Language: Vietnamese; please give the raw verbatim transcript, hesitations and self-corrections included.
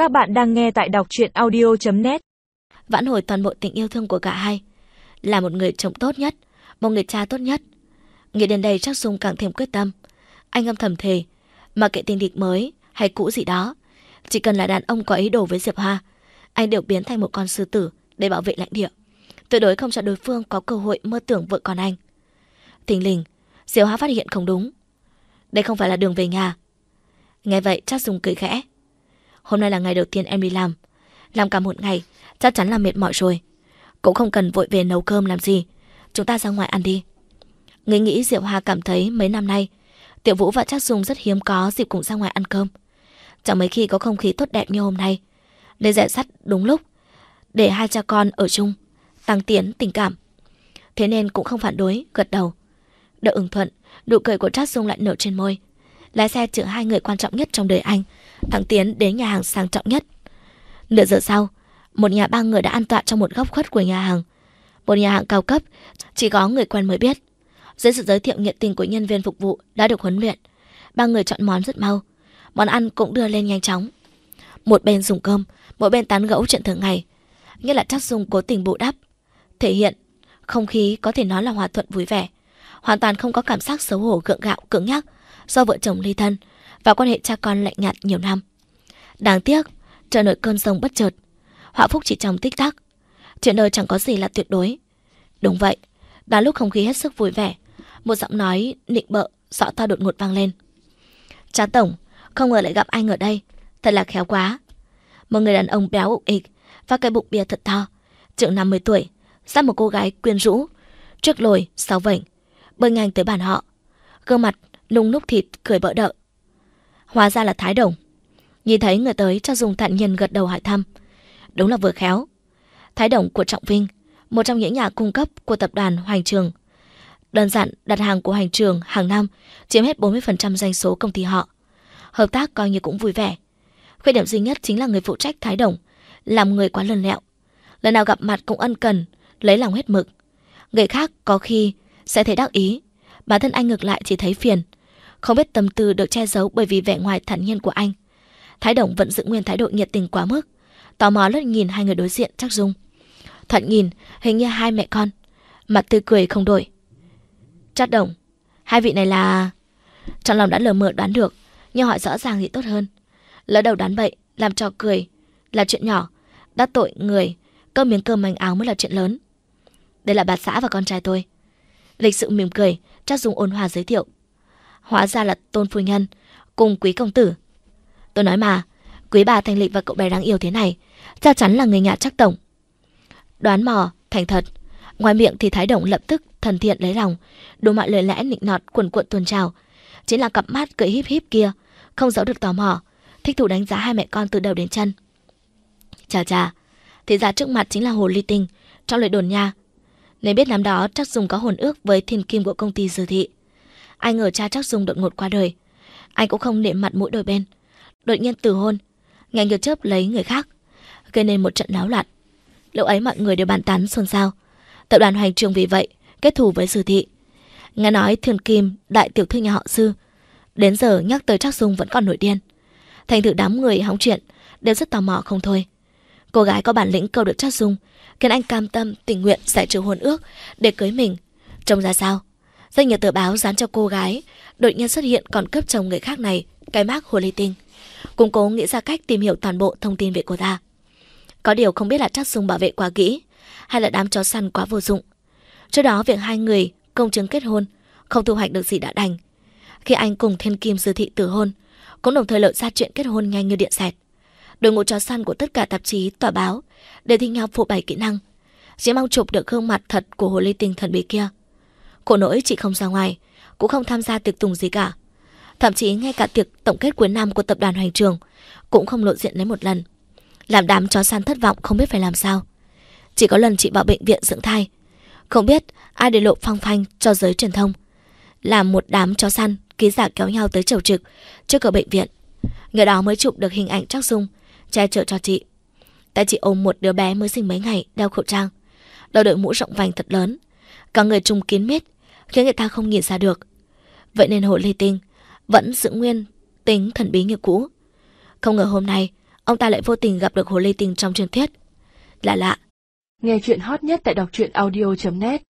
Các bạn đang nghe tại đọc truyện audio chấm net. Vãn hồi toàn bộ tình yêu thương của cả hai. Là một người chồng tốt nhất, một người cha tốt nhất. Nghĩ đến đây Trác Dung càng thêm quyết tâm. Anh âm thầm thề, mà kệ tình địch mới hay cũ gì đó, chỉ cần là đàn ông có ý đồ với Diệp Hoa, anh đều biến thành một con sư tử để bảo vệ lãnh địa, tuyệt đối không cho đối phương có cơ hội mơ tưởng vợ con anh. Thình lình, Diệp Hoa phát hiện không đúng. Đây không phải là đường về nhà. Nghe vậy Trác Dung cười khẽ. Hôm nay là ngày đầu tiên em đi làm, làm cả một ngày, chắc chắn là mệt mỏi rồi. Cũng không cần vội về nấu cơm làm gì, chúng ta ra ngoài ăn đi. Nghĩ nghĩ Diệp Hoa cảm thấy mấy năm nay Tiểu Vũ và Trác Dung rất hiếm có dịp cùng ra ngoài ăn cơm. Chẳng mấy khi có không khí tốt đẹp như hôm nay. Để giải sắt đúng lúc, để hai cha con ở chung, tăng tiến tình cảm. Thế nên cũng không phản đối, gật đầu. Đợi ưng thuận, nụ cười của Trác Dung lại nở trên môi. Lái xe chở hai người quan trọng nhất trong đời anh thẳng tiến đến nhà hàng sang trọng nhất. Nửa giờ sau, một nhà ba người đã an tọa trong một góc khuất của nhà hàng. Một nhà hàng cao cấp, chỉ có người quen mới biết. Dưới sự giới thiệu nhiệt tình của nhân viên phục vụ đã được huấn luyện, ba người chọn món rất mau. Món ăn cũng đưa lên nhanh chóng. Một bên dùng cơm, một bên tán gẫu chuyện thường ngày. Nghĩa là Trác Dung cố tình bù đắp, thể hiện không khí có thể nói là hòa thuận vui vẻ, hoàn toàn không có cảm giác xấu hổ gượng gạo cưỡng nhắc do vợ chồng ly thân và quan hệ cha con lạnh nhạt nhiều năm. Đáng tiếc, trời nổi cơn giông bất chợt, họa phúc chỉ trong tích tắc. Chuyện đời chẳng có gì là tuyệt đối. Đúng vậy, đã lúc không khí hết sức vui vẻ, một giọng nói nịnh bợ rõ to đột ngột vang lên. Trác tổng, không ngờ lại gặp anh ở đây, thật là khéo quá. Một người đàn ông béo ục ịch và cái bụng bia thật to, chừng năm mươi tuổi, dắt một cô gái quyến rũ, trước lồi sau vểnh, bơi nhanh tới bàn họ, gương mặt nung núc thịt cười bợ đợ. Hóa ra là Thái Đồng. Nhìn thấy người tới, Trác Dung thản nhiên gật đầu hỏi thăm. Đúng là vừa khéo. Thái Đồng của Trọng Vinh, một trong những nhà cung cấp của tập đoàn Hoành Trường. Đơn giản, đặt hàng của Hoành Trường hàng năm chiếm hết bốn mươi phần trăm doanh số công ty họ. Hợp tác coi như cũng vui vẻ. Khuyết điểm duy nhất chính là người phụ trách Thái Đồng làm người quá lần lẹo, lần nào gặp mặt cũng ân cần, lấy lòng hết mực. Người khác có khi sẽ thấy đắc ý, bản thân anh ngược lại chỉ thấy phiền. Không biết tâm tư được che giấu bởi vì vẻ ngoài thản nhiên của anh. Thái Đồng vẫn giữ nguyên thái độ nhiệt tình quá mức, tò mò lướt nhìn hai người đối diện Trác Dung. Thoạt nhìn hình như hai mẹ con, mặt tươi cười không đổi. Trác Đồng, hai vị này là... Trong lòng đã lờ mờ đoán được, nhưng hỏi rõ ràng thì tốt hơn. Lỡ đầu đoán bậy, làm trò cười là chuyện nhỏ, đắc tội người, cơm miếng cơm manh áo mới là chuyện lớn. Đây là bà xã và con trai tôi. Lịch sự mỉm cười, Trác Dung ôn hòa giới thiệu. Hóa ra là Tôn phu nhân cùng quý công tử. Tôi nói mà, quý bà thanh lịch và cậu bé đáng yêu thế này chắc chắn là người nhà Trác tổng. Đoán mò, thành thật. Ngoài miệng thì Thái Đồng lập tức thân thiện lấy lòng, đủ mọi lời lẽ nịnh nọt quần cuộn tuôn trào. Chính là cặp mắt cười híp híp kia không giấu được tò mò, thích thú đánh giá hai mẹ con từ đầu đến chân. Chà chà, thì ra trước mặt chính là hồ ly tinh trong lời đồn nha. Nên biết năm đó Trác Dung có hôn ước với thiên kim của công ty Dư Thị. Ai ngờ cha Trác Dung đột ngột qua đời, anh cũng không nể mặt mũi đôi bên, đột nhiên từ hôn, nhanh như chớp lấy người khác, gây nên một trận náo loạn. Lúc ấy mọi người đều bàn tán xôn xao. Tập đoàn Hoành Trường vì vậy kết thù với Dư Thị. Nghe nói thiên kim đại tiểu thư nhà họ Dư đến giờ nhắc tới Trác Dung vẫn còn nổi điên. Thành thử đám người hóng chuyện đều rất tò mò không thôi. Cô gái có bản lĩnh câu được Trác Dung khiến anh cam tâm tình nguyện giải trừ hôn ước để cưới mình. Trông ra sao? Rất nhiều tờ báo dán cho cô gái đột nhiên xuất hiện còn cấp chồng người khác này cái mác hồ ly tinh, cũng cố nghĩ ra cách tìm hiểu toàn bộ thông tin về cô ta. Có điều không biết là Trác Dung bảo vệ quá kỹ hay là đám chó săn quá vô dụng. Trước đó việc hai người công chứng kết hôn không thu hoạch được gì đã đành. Khi anh cùng thiên kim Dư Thị từ hôn, cũng đồng thời lộ ra chuyện kết hôn nhanh như điện xẹt. Đội ngũ chó săn của tất cả tạp chí, tòa báo đều thi nhau phô bày kỹ năng, chỉ mong chụp được gương mặt thật của hồ ly tinh thần bí kia. Khổ nỗi chị không ra ngoài, cũng không tham gia tiệc tùng gì cả. Thậm chí ngay cả tiệc tổng kết cuối năm của tập đoàn Hoành Trường cũng không lộ diện lấy một lần, làm đám chó săn thất vọng không biết phải làm sao. Chỉ có lần chị vào bệnh viện dưỡng thai, không biết ai để lộ phong phanh cho giới truyền thông, làm một đám chó săn ký giả kéo nhau tới chầu trực trước cửa bệnh viện. Người đó mới chụp được hình ảnh Trác Dung che chở cho chị. Tại chị ôm một đứa bé mới sinh mấy ngày, đeo khẩu trang, đầu đội mũ rộng vành thật lớn, cả người trùng kín mít khiến người ta không nhìn ra được. Vậy nên hồ ly tinh vẫn giữ nguyên tính thần bí như cũ. Không ngờ hôm nay ông ta lại vô tình gặp được hồ ly tinh trong truyền thuyết. Lạ lạ. Nghe chuyện hot nhất tại đọc truyện audio chấm net